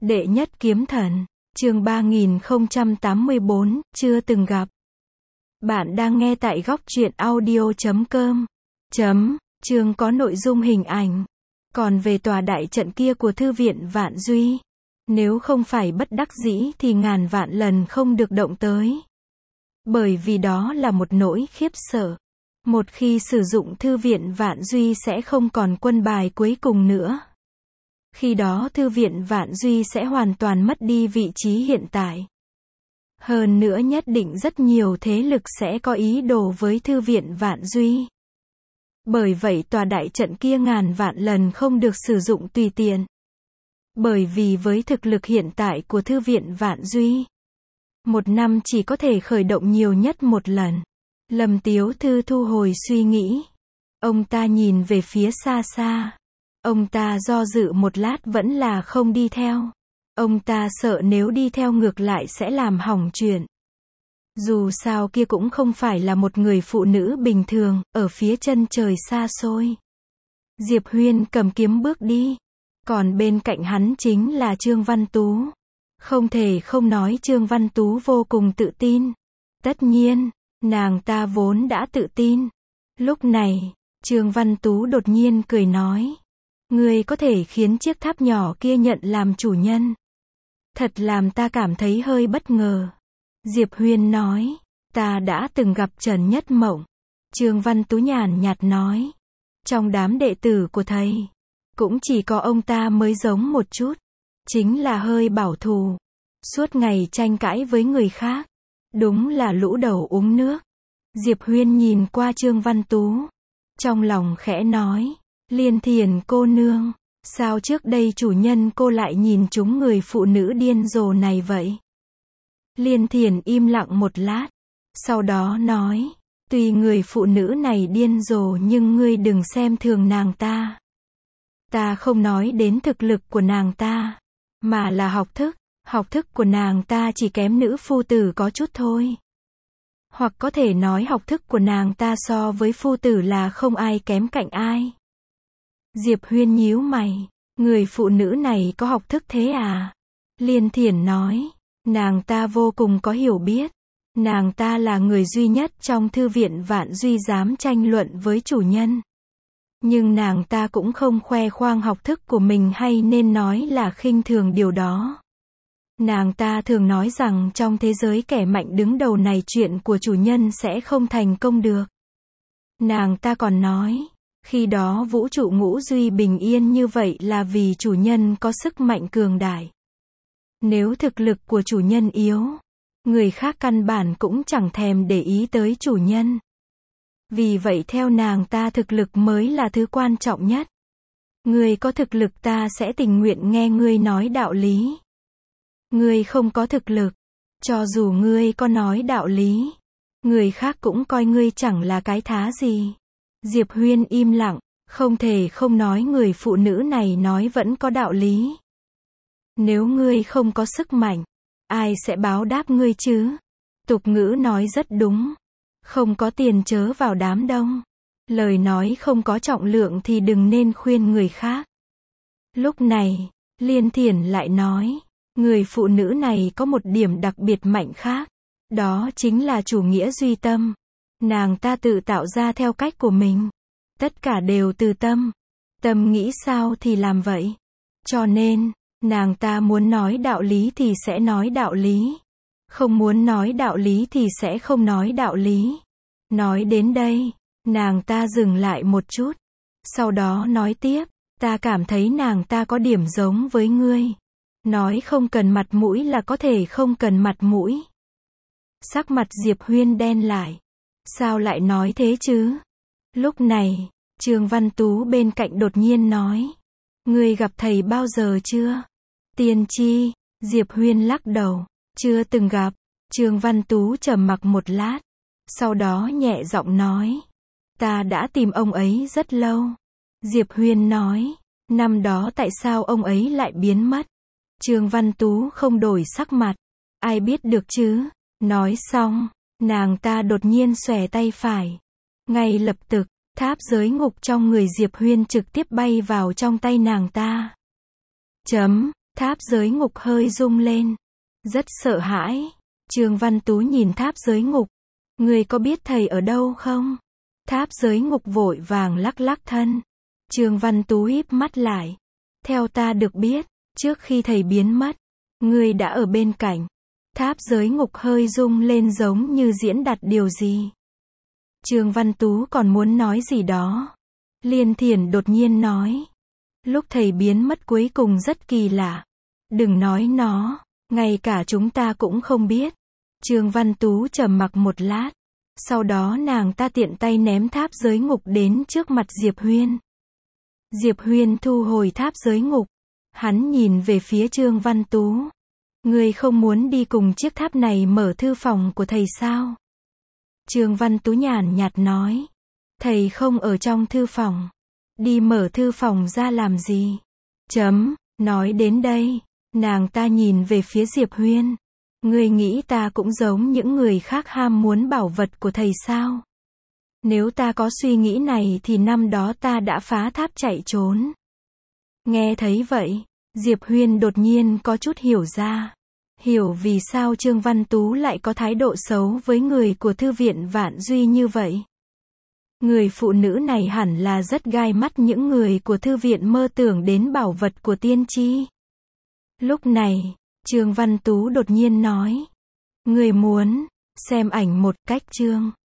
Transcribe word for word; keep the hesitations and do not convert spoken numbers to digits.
Đệ nhất kiếm thần, chương ba nghìn không trăm tám mươi bốn, chưa từng gặp. Bạn đang nghe tại góc truyện audio chấm com. Chấm, chương có nội dung hình ảnh. Còn về tòa đại trận kia của thư viện Vạn Duy, nếu không phải bất đắc dĩ thì ngàn vạn lần không được động tới. Bởi vì đó là một nỗi khiếp sợ. Một khi sử dụng thư viện Vạn Duy sẽ không còn quân bài cuối cùng nữa. Khi đó thư viện Vạn Duy sẽ hoàn toàn mất đi vị trí hiện tại. Hơn nữa nhất định rất nhiều thế lực sẽ có ý đồ với thư viện Vạn Duy. Bởi vậy tòa đại trận kia ngàn vạn lần không được sử dụng tùy tiện. Bởi vì với thực lực hiện tại của thư viện Vạn Duy, một năm chỉ có thể khởi động nhiều nhất một lần. Lâm Tiếu Thư thu hồi suy nghĩ. Ông ta nhìn về phía xa xa. Ông ta do dự một lát vẫn là không đi theo. Ông ta sợ nếu đi theo ngược lại sẽ làm hỏng chuyện. Dù sao kia cũng không phải là một người phụ nữ bình thường, ở phía chân trời xa xôi. Diệp Huyên cầm kiếm bước đi. Còn bên cạnh hắn chính là Trương Văn Tú. Không thể không nói Trương Văn Tú vô cùng tự tin. Tất nhiên, nàng ta vốn đã tự tin. Lúc này, Trương Văn Tú đột nhiên cười nói. Ngươi có thể khiến chiếc tháp nhỏ kia nhận làm chủ nhân. Thật làm ta cảm thấy hơi bất ngờ. Diệp Huyên nói. Ta đã từng gặp Trần Nhất Mộng. Trương Văn Tú nhàn nhạt nói. Trong đám đệ tử của thầy, cũng chỉ có ông ta mới giống một chút. Chính là hơi bảo thủ. Suốt ngày tranh cãi với người khác. Đúng là lũ đầu uống nước. Diệp Huyên nhìn qua Trương Văn Tú. Trong lòng khẽ nói. Liên Thiền cô nương, sao trước đây chủ nhân cô lại nhìn chúng người phụ nữ điên rồ này vậy? Liên Thiền im lặng một lát, sau đó nói, tuy người phụ nữ này điên rồ nhưng ngươi đừng xem thường nàng ta. Ta không nói đến thực lực của nàng ta, mà là học thức, học thức của nàng ta chỉ kém nữ phu tử có chút thôi. Hoặc có thể nói học thức của nàng ta so với phu tử là không ai kém cạnh ai. Diệp Huyên nhíu mày, người phụ nữ này có học thức thế à? Liên Thiển nói, nàng ta vô cùng có hiểu biết. Nàng ta là người duy nhất trong thư viện Vạn Duy dám tranh luận với chủ nhân. Nhưng nàng ta cũng không khoe khoang học thức của mình hay nên nói là khinh thường điều đó. Nàng ta thường nói rằng trong thế giới kẻ mạnh đứng đầu này chuyện của chủ nhân sẽ không thành công được. Nàng ta còn nói, khi đó vũ trụ ngũ duy bình yên như vậy là vì chủ nhân có sức mạnh cường đại. Nếu thực lực của chủ nhân yếu, người khác căn bản cũng chẳng thèm để ý tới chủ nhân. Vì vậy theo nàng ta thực lực mới là thứ quan trọng nhất. Ngươi có thực lực ta sẽ tình nguyện nghe ngươi nói đạo lý. Ngươi không có thực lực, cho dù ngươi có nói đạo lý, người khác cũng coi ngươi chẳng là cái thá gì. Diệp Huyên im lặng, không thể không nói người phụ nữ này nói vẫn có đạo lý. Nếu ngươi không có sức mạnh, ai sẽ báo đáp ngươi chứ? Tục ngữ nói rất đúng. Không có tiền chớ vào đám đông. Lời nói không có trọng lượng thì đừng nên khuyên người khác. Lúc này, Liên Thiển lại nói, người phụ nữ này có một điểm đặc biệt mạnh khác. Đó chính là chủ nghĩa duy tâm. Nàng ta tự tạo ra theo cách của mình. Tất cả đều từ tâm. Tâm nghĩ sao thì làm vậy. Cho nên, nàng ta muốn nói đạo lý thì sẽ nói đạo lý. Không muốn nói đạo lý thì sẽ không nói đạo lý. Nói đến đây, nàng ta dừng lại một chút. Sau đó nói tiếp, ta cảm thấy nàng ta có điểm giống với ngươi. Nói không cần mặt mũi là có thể không cần mặt mũi. Sắc mặt Diệp Huyên đen lại. Sao lại nói thế chứ? Lúc này, Trương Văn Tú bên cạnh đột nhiên nói. Ngươi gặp thầy bao giờ chưa? Tiên tri, Diệp Huyên lắc đầu. Chưa từng gặp. Trương Văn Tú trầm mặc một lát. Sau đó nhẹ giọng nói. Ta đã tìm ông ấy rất lâu. Diệp Huyên nói. Năm đó tại sao ông ấy lại biến mất? Trương Văn Tú không đổi sắc mặt. Ai biết được chứ? Nói xong, nàng ta đột nhiên xòe tay phải. Ngay lập tức, tháp giới ngục trong người Diệp Huyên trực tiếp bay vào trong tay nàng ta. Chấm, Tháp giới ngục hơi rung lên. Rất sợ hãi. Trương Văn Tú nhìn tháp giới ngục. Người có biết thầy ở đâu không? Tháp giới ngục vội vàng lắc lắc thân. Trương Văn Tú híp mắt lại. Theo ta được biết, trước khi thầy biến mất, người đã ở bên cạnh. Tháp giới ngục hơi rung lên giống như diễn đạt điều gì. Trương Văn Tú còn muốn nói gì đó. Liên Thiển đột nhiên nói. Lúc thầy biến mất cuối cùng rất kỳ lạ. Đừng nói nó, ngay cả chúng ta cũng không biết. Trương Văn Tú trầm mặc một lát. Sau đó nàng ta tiện tay ném tháp giới ngục đến trước mặt Diệp Huyên. Diệp Huyên thu hồi tháp giới ngục. Hắn nhìn về phía Trương Văn Tú. Người không muốn đi cùng chiếc tháp này mở thư phòng của thầy sao? Trương Văn Tú nhàn nhạt nói. Thầy không ở trong thư phòng. Đi mở thư phòng ra làm gì? Chấm, nói đến đây, nàng ta nhìn về phía Diệp Huyên. Người nghĩ ta cũng giống những người khác ham muốn bảo vật của thầy sao? Nếu ta có suy nghĩ này thì năm đó ta đã phá tháp chạy trốn. Nghe thấy vậy, Diệp Huyên đột nhiên có chút hiểu ra. Hiểu vì sao Trương Văn Tú lại có thái độ xấu với người của thư viện Vạn Duy như vậy. Người phụ nữ này hẳn là rất gai mắt những người của thư viện mơ tưởng đến bảo vật của tiên tri. Lúc này, Trương Văn Tú đột nhiên nói. Người muốn xem ảnh một cách Trương